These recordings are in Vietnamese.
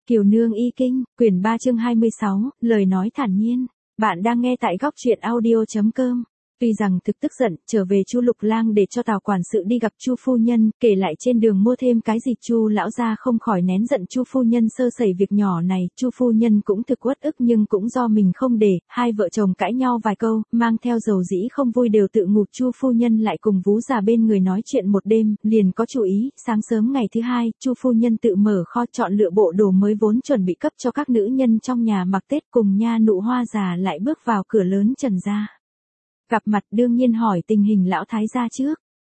Kiều Nương Y Kinh, quyển 3 chương 26, lời nói thản nhiên. Bạn đang nghe tại góc truyện audio.com. Tuy rằng thực tức giận, trở về Chu Lục Lang để cho Tào quản sự đi gặp Chu phu nhân, kể lại trên đường mua thêm cái gì, Chu lão gia không khỏi nén giận Chu phu nhân sơ sẩy việc nhỏ này, Chu phu nhân cũng thực uất ức nhưng cũng do mình không để, hai vợ chồng cãi nhau vài câu, mang theo dầu dĩ không vui đều tự ngủ. Chu phu nhân lại cùng vú già bên người nói chuyện một đêm, liền có chú ý, sáng sớm ngày thứ hai, Chu phu nhân tự mở kho chọn lựa bộ đồ mới vốn chuẩn bị cấp cho các nữ nhân trong nhà mặc Tết, cùng Nha Nụ Hoa già lại bước vào cửa lớn Trần gia. Gặp mặt đương nhiên hỏi tình hình lão thái gia trước.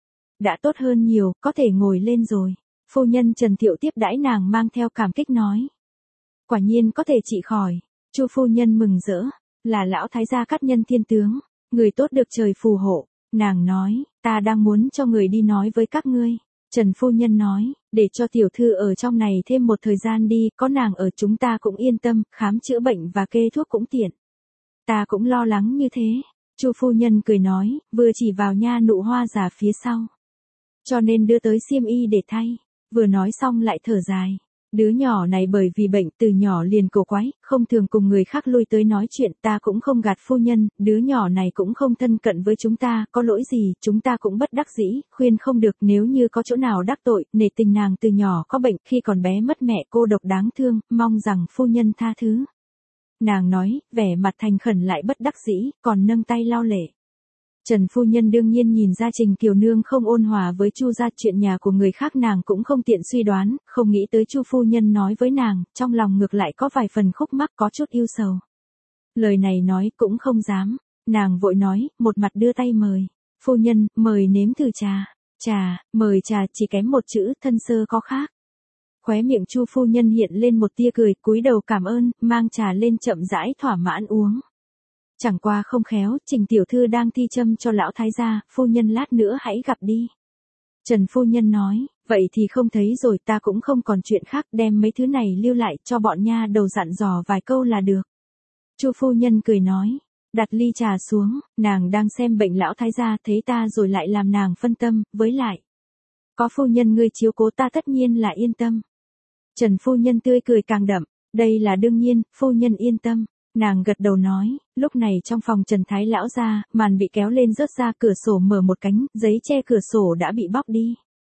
Đã tốt hơn nhiều, có thể ngồi lên rồi. Phu nhân Trần Thiệu tiếp đãi nàng mang theo cảm kích nói. Quả nhiên có thể trị khỏi. Chu phu nhân mừng rỡ, là lão thái gia cát nhân thiên tướng, người tốt được trời phù hộ. Nàng nói, ta đang muốn cho người đi nói với các ngươi. Trần phu nhân nói, để cho tiểu thư ở trong này thêm một thời gian đi, có nàng ở chúng ta cũng yên tâm, khám chữa bệnh và kê thuốc cũng tiện. Ta cũng lo lắng như thế. Chu phu nhân cười nói, vừa chỉ vào Nha Nụ Hoa già phía sau. Cho nên đưa tới xiêm y để thay. Vừa nói xong lại thở dài. Đứa nhỏ này bởi vì bệnh từ nhỏ liền cổ quái, không thường cùng người khác lui tới nói chuyện, ta cũng không gạt phu nhân, đứa nhỏ này cũng không thân cận với chúng ta, có lỗi gì, chúng ta cũng bất đắc dĩ, khuyên không được, nếu như có chỗ nào đắc tội, nể tình nàng từ nhỏ có bệnh, khi còn bé mất mẹ, cô độc đáng thương, mong rằng phu nhân tha thứ. Nàng nói, vẻ mặt thành khẩn lại bất đắc dĩ, còn nâng tay lau lệ. Trần phu nhân đương nhiên nhìn ra Trình Kiều Nương không ôn hòa với Chu gia, chuyện nhà của người khác nàng cũng không tiện suy đoán, không nghĩ tới Chu phu nhân nói với nàng, trong lòng ngược lại có vài phần khúc mắc, có chút yêu sầu. Lời này nói cũng không dám, nàng vội nói, một mặt đưa tay mời. Phu nhân, mời nếm thử trà. Trà, mời trà chỉ kém một chữ, thân sơ có khác. Khóe miệng Chu phu nhân hiện lên một tia cười, cúi đầu cảm ơn, mang trà lên chậm rãi thỏa mãn uống. Chẳng qua không khéo, Trình tiểu thư đang thi châm cho lão thái gia, phu nhân lát nữa hãy gặp đi. Trần phu nhân nói, vậy thì không thấy rồi, ta cũng không còn chuyện khác, đem mấy thứ này lưu lại cho bọn nha đầu dặn dò vài câu là được. Chu phu nhân cười nói, đặt ly trà xuống, nàng đang xem bệnh lão thái gia, thấy ta rồi lại làm nàng phân tâm, với lại. Có phu nhân ngươi chiếu cố ta tất nhiên là yên tâm. Trần phu nhân tươi cười càng đậm, đây là đương nhiên, phu nhân yên tâm. Nàng gật đầu nói, lúc này trong phòng Trần Thái lão gia, màn bị kéo lên rớt ra, cửa sổ mở một cánh, giấy che cửa sổ đã bị bóc đi.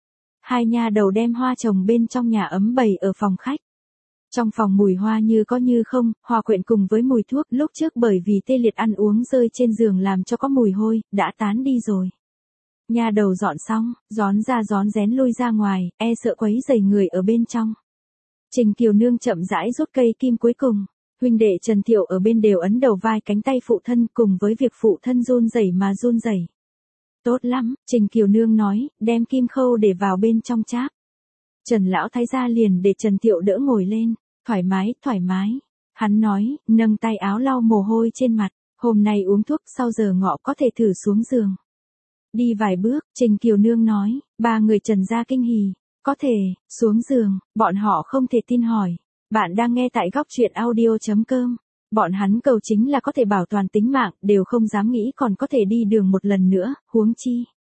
Hai nha đầu đem hoa trồng bên trong nhà ấm bày ở phòng khách. Trong phòng mùi hoa như có như không, hòa quyện cùng với mùi thuốc, lúc trước bởi vì tê liệt ăn uống rơi trên giường làm cho có mùi hôi, đã tán đi rồi. Nha đầu dọn xong, rón ra rón rén lui ra ngoài, e sợ quấy rầy người ở bên trong. Trình Kiều Nương chậm rãi rút cây kim cuối cùng. Huynh đệ Trần Thiệu ở bên đều ấn đầu vai cánh tay phụ thân, cùng với việc phụ thân run rẩy mà run rẩy. Tốt lắm, Trình Kiều Nương nói, đem kim khâu để vào bên trong cháp. Trần lão thái gia liền để Trần Thiệu đỡ ngồi lên, thoải mái, thoải mái. Hắn nói, nâng tay áo lau mồ hôi trên mặt, hôm nay uống thuốc, sau giờ ngọ có thể thử xuống giường. Đi vài bước, Trình Kiều Nương nói, ba người Trần gia kinh hỉ, có thể, xuống giường, bọn họ không thể tin hỏi. Bạn đang nghe tại góc truyện audio.com. Bọn hắn cầu chính là có thể bảo toàn tính mạng, đều không dám nghĩ còn có thể đi đường một lần nữa, huống chi.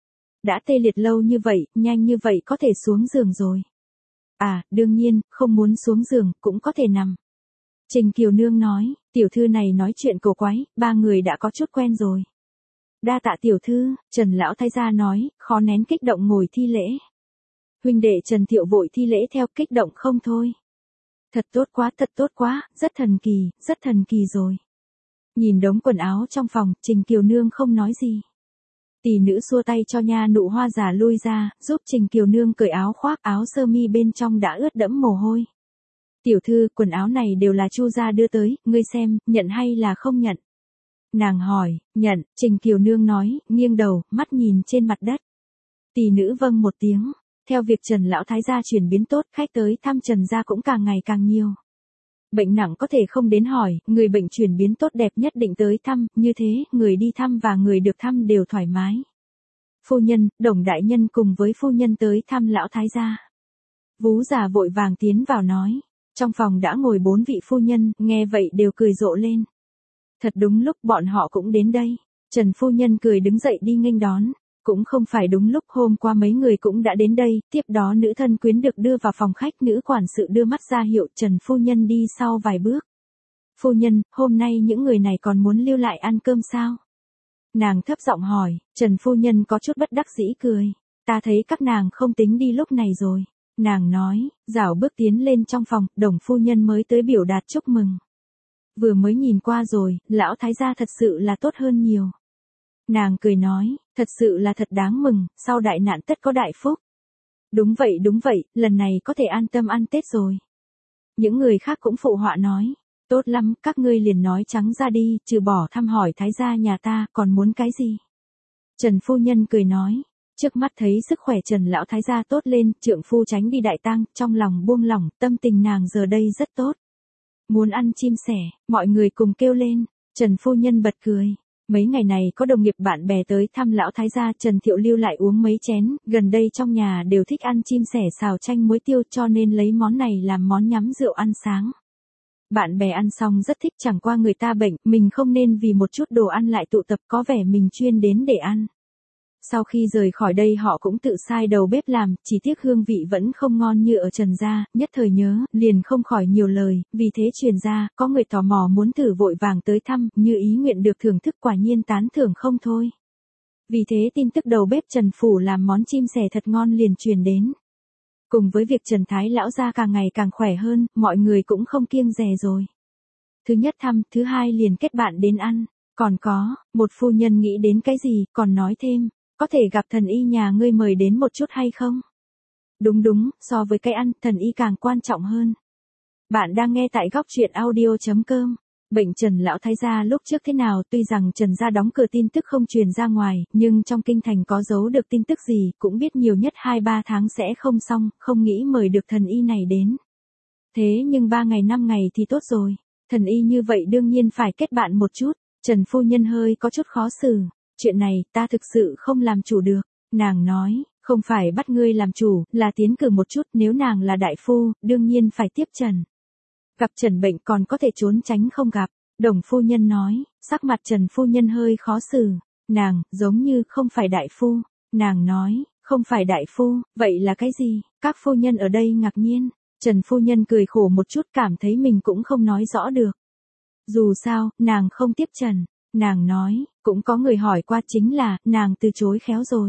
Đã tê liệt lâu như vậy, nhanh như vậy có thể xuống giường rồi. À, đương nhiên, không muốn xuống giường, cũng có thể nằm. Trình Kiều Nương nói, tiểu thư này nói chuyện cổ quái, ba người đã có chút quen rồi. Đa tạ tiểu thư, Trần lão thái gia nói, khó nén kích động ngồi thi lễ. Huynh đệ Trần Thiệu vội thi lễ theo, kích động không thôi. Thật tốt quá, rất thần kỳ rồi. Nhìn đống quần áo trong phòng, Trình Kiều Nương không nói gì. Tỷ nữ xua tay cho Nha Nụ Hoa già lui ra, giúp Trình Kiều Nương cởi áo khoác, áo sơ mi bên trong đã ướt đẫm mồ hôi. Tiểu thư, quần áo này đều là Chu gia đưa tới, ngươi xem, nhận hay là không nhận? Nàng hỏi, nhận, Trình Kiều Nương nói, nghiêng đầu, mắt nhìn trên mặt đất. Tỷ nữ vâng một tiếng. Theo việc Trần lão thái gia chuyển biến tốt, khách tới thăm Trần gia cũng càng ngày càng nhiều. Bệnh nặng có thể không đến hỏi, người bệnh chuyển biến tốt đẹp nhất định tới thăm, như thế, người đi thăm và người được thăm đều thoải mái. Phu nhân, Đồng đại nhân cùng với phu nhân tới thăm lão thái gia. Vú già vội vàng tiến vào nói, trong phòng đã ngồi 4 vị phu nhân, nghe vậy đều cười rộ lên. Thật đúng lúc bọn họ cũng đến đây. Trần phu nhân cười đứng dậy đi nghênh đón. Cũng không phải đúng lúc, hôm qua mấy người cũng đã đến đây, tiếp đó nữ thân quyến được đưa vào phòng khách, nữ quản sự đưa mắt ra hiệu Trần phu nhân đi sau vài bước. Phu nhân, hôm nay những người này còn muốn lưu lại ăn cơm sao? Nàng thấp giọng hỏi, Trần phu nhân có chút bất đắc dĩ cười. Ta thấy các nàng không tính đi lúc này rồi. Nàng nói, dảo bước tiến lên trong phòng, Đồng phu nhân mới tới biểu đạt chúc mừng. Vừa mới nhìn qua rồi, lão thái gia thật sự là tốt hơn nhiều. Nàng cười nói, thật sự là thật đáng mừng, sau đại nạn tất có đại phúc. Đúng vậy, lần này có thể an tâm ăn Tết rồi. Những người khác cũng phụ họa nói, tốt lắm, các ngươi liền nói trắng ra đi, trừ bỏ thăm hỏi thái gia nhà ta, còn muốn cái gì? Trần phu nhân cười nói, trước mắt thấy sức khỏe Trần lão thái gia tốt lên, trượng phu tránh đi đại tang, trong lòng buông lỏng, tâm tình nàng giờ đây rất tốt. Muốn ăn chim sẻ, mọi người cùng kêu lên, Trần phu nhân bật cười. Mấy ngày này có đồng nghiệp bạn bè tới thăm lão thái gia, Trần Thiệu lưu lại uống mấy chén, gần đây trong nhà đều thích ăn chim sẻ xào chanh muối tiêu cho nên lấy món này làm món nhắm rượu ăn sáng. Bạn bè ăn xong rất thích, chẳng qua người ta bệnh, mình không nên vì một chút đồ ăn lại tụ tập, có vẻ mình chuyên đến để ăn. Sau khi rời khỏi đây họ cũng tự sai đầu bếp làm, chỉ tiếc hương vị vẫn không ngon như ở Trần gia, nhất thời nhớ, liền không khỏi nhiều lời, vì thế truyền ra, có người tò mò muốn thử vội vàng tới thăm, như ý nguyện được thưởng thức, quả nhiên tán thưởng không thôi. Vì thế tin tức đầu bếp Trần phủ làm món chim sẻ thật ngon liền truyền đến. Cùng với việc Trần Thái lão gia càng ngày càng khỏe hơn, mọi người cũng không kiêng dè rồi. Thứ nhất thăm, thứ hai liền kết bạn đến ăn, còn có, một phu nhân nghĩ đến cái gì, còn nói thêm. Có thể gặp thần y nhà ngươi mời đến một chút hay không? Đúng, so với cái ăn, thần y càng quan trọng hơn. Bạn đang nghe tại góc truyện audio.com. Bệnh Trần lão thái gia lúc trước thế nào, tuy rằng Trần gia đóng cửa tin tức không truyền ra ngoài, nhưng trong kinh thành có giấu được tin tức gì, cũng biết nhiều nhất 2-3 tháng sẽ không xong, không nghĩ mời được thần y này đến. Thế nhưng 3 ngày 5 ngày thì tốt rồi. Thần y như vậy đương nhiên phải kết bạn một chút. Trần phu nhân hơi có chút khó xử. Chuyện này, ta thực sự không làm chủ được. Nàng nói, không phải bắt ngươi làm chủ, là tiến cử một chút, nếu nàng là đại phu, đương nhiên phải tiếp Trần. Gặp Trần bệnh còn có thể trốn tránh không gặp. Đồng phu nhân nói, sắc mặt Trần phu nhân hơi khó xử. Nàng, giống như không phải đại phu. Nàng nói, không phải đại phu, vậy là cái gì? Các phu nhân ở đây ngạc nhiên. Trần phu nhân cười khổ một chút, cảm thấy mình cũng không nói rõ được. Dù sao, nàng không tiếp Trần. Nàng nói, cũng có người hỏi qua, chính là, nàng từ chối khéo rồi.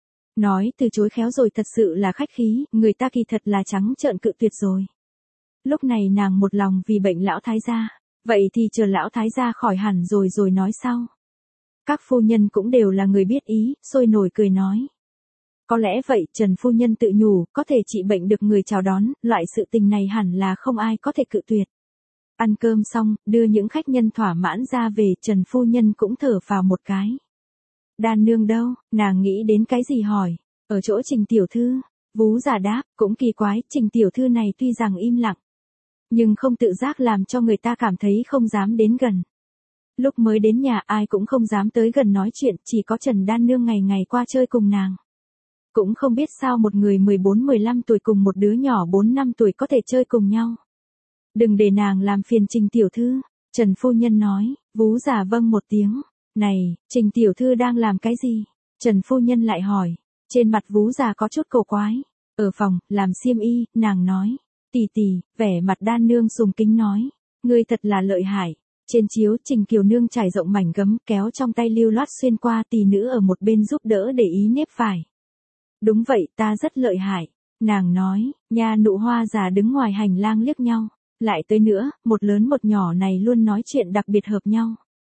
Nói từ chối khéo rồi thật sự là khách khí, người ta kỳ thật là trắng trợn cự tuyệt rồi. Lúc này nàng một lòng vì bệnh lão thái gia, vậy thì chờ lão thái gia khỏi hẳn rồi nói sau. Các phu nhân cũng đều là người biết ý, sôi nổi cười nói. Có lẽ vậy, Trần phu nhân tự nhủ, có thể trị bệnh được người chào đón, loại sự tình này hẳn là không ai có thể cự tuyệt. Ăn cơm xong, đưa những khách nhân thỏa mãn ra về, Trần phu nhân cũng thở phào một cái. Đan nương đâu, nàng nghĩ đến cái gì hỏi, ở chỗ Trình tiểu thư. Vú giả đáp, cũng kỳ quái, Trình tiểu thư này tuy rằng im lặng, nhưng không tự giác làm cho người ta cảm thấy không dám đến gần. Lúc mới đến nhà ai cũng không dám tới gần nói chuyện, chỉ có Trần Đan nương ngày ngày qua chơi cùng nàng. Cũng không biết sao một người 14-15 tuổi cùng một đứa nhỏ 4-5 tuổi có thể chơi cùng nhau. Đừng để nàng làm phiền Trình tiểu thư, Trần phu nhân nói, vú giả vâng một tiếng. Này, Trình tiểu thư đang làm cái gì? Trần phu nhân lại hỏi, trên mặt vú giả có chút cổ quái. Ở phòng, làm xiêm y, nàng nói, tỷ, vẻ mặt Đan nương sùng kính nói, ngươi thật là lợi hại. Trên chiếu, Trình Kiều nương trải rộng mảnh gấm, kéo trong tay lưu loát xuyên qua, tỷ nữ ở một bên giúp đỡ để ý nếp vải. Đúng vậy, ta rất lợi hại. Nàng nói, nha nụ hoa già đứng ngoài hành lang liếc nhau. Lại tới nữa, một lớn một nhỏ này luôn nói chuyện đặc biệt hợp nhau.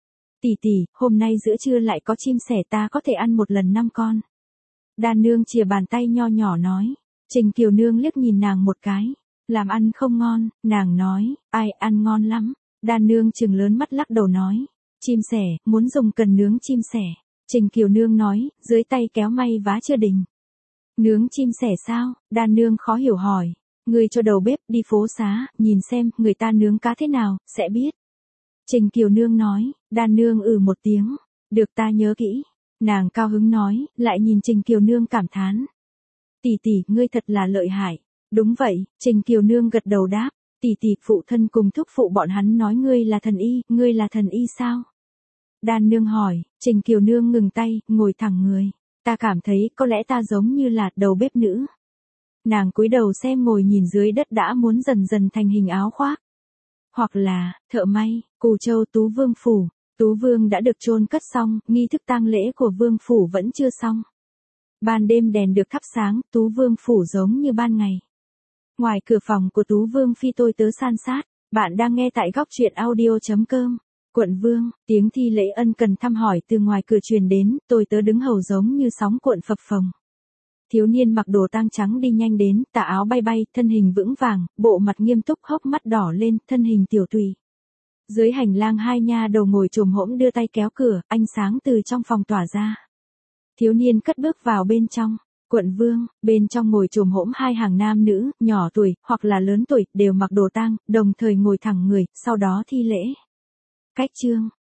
Tỷ, hôm nay giữa trưa lại có chim sẻ, ta có thể ăn một lần 5 con. Đan nương chìa bàn tay nho nhỏ nói. Trình Kiều nương liếc nhìn nàng một cái. Làm ăn không ngon, nàng nói, ai ăn ngon lắm. Đan nương trừng lớn mắt lắc đầu nói. Chim sẻ, muốn dùng cần nướng chim sẻ. Trình Kiều nương nói, dưới tay kéo may vá chưa đình. Nướng chim sẻ sao? Đan nương khó hiểu hỏi. Ngươi cho đầu bếp đi phố xá, nhìn xem, người ta nướng cá thế nào, sẽ biết. Trình Kiều nương nói, Đan nương một tiếng. Được, ta nhớ kỹ. Nàng cao hứng nói, lại nhìn Trình Kiều nương cảm thán. Tỷ, ngươi thật là lợi hại. Đúng vậy, Trình Kiều nương gật đầu đáp. Tỷ, phụ thân cùng thúc phụ bọn hắn nói ngươi là thần y sao? Đan nương hỏi, Trình Kiều nương ngừng tay, ngồi thẳng người. Ta cảm thấy có lẽ ta giống như là đầu bếp nữ. Nàng cúi đầu xem ngồi nhìn dưới đất đã muốn dần dần thành hình áo khoác. Hoặc là, thợ may, Cù Châu Tú Vương Phủ. Tú Vương đã được chôn cất xong, nghi thức tang lễ của Vương Phủ vẫn chưa xong. Ban đêm đèn được thắp sáng, Tú Vương Phủ giống như ban ngày. Ngoài cửa phòng của Tú Vương Phi tôi tớ san sát. Bạn đang nghe tại góc truyện audio.com. Quận Vương, tiếng thi lễ ân cần thăm hỏi từ ngoài cửa truyền đến, tôi tớ đứng hầu giống như sóng cuộn phập phồng. Thiếu niên mặc đồ tang trắng đi nhanh đến, tà áo bay bay, thân hình vững vàng, bộ mặt nghiêm túc, hốc mắt đỏ lên, thân hình tiểu tùy. Dưới hành lang hai nha đầu ngồi chồm hổm đưa tay kéo cửa, ánh sáng từ trong phòng tỏa ra. Thiếu niên cất bước vào bên trong. Quận Vương, bên trong ngồi chồm hổm hai hàng nam nữ, nhỏ tuổi, hoặc là lớn tuổi, đều mặc đồ tang, đồng thời ngồi thẳng người, sau đó thi lễ. Cách chương,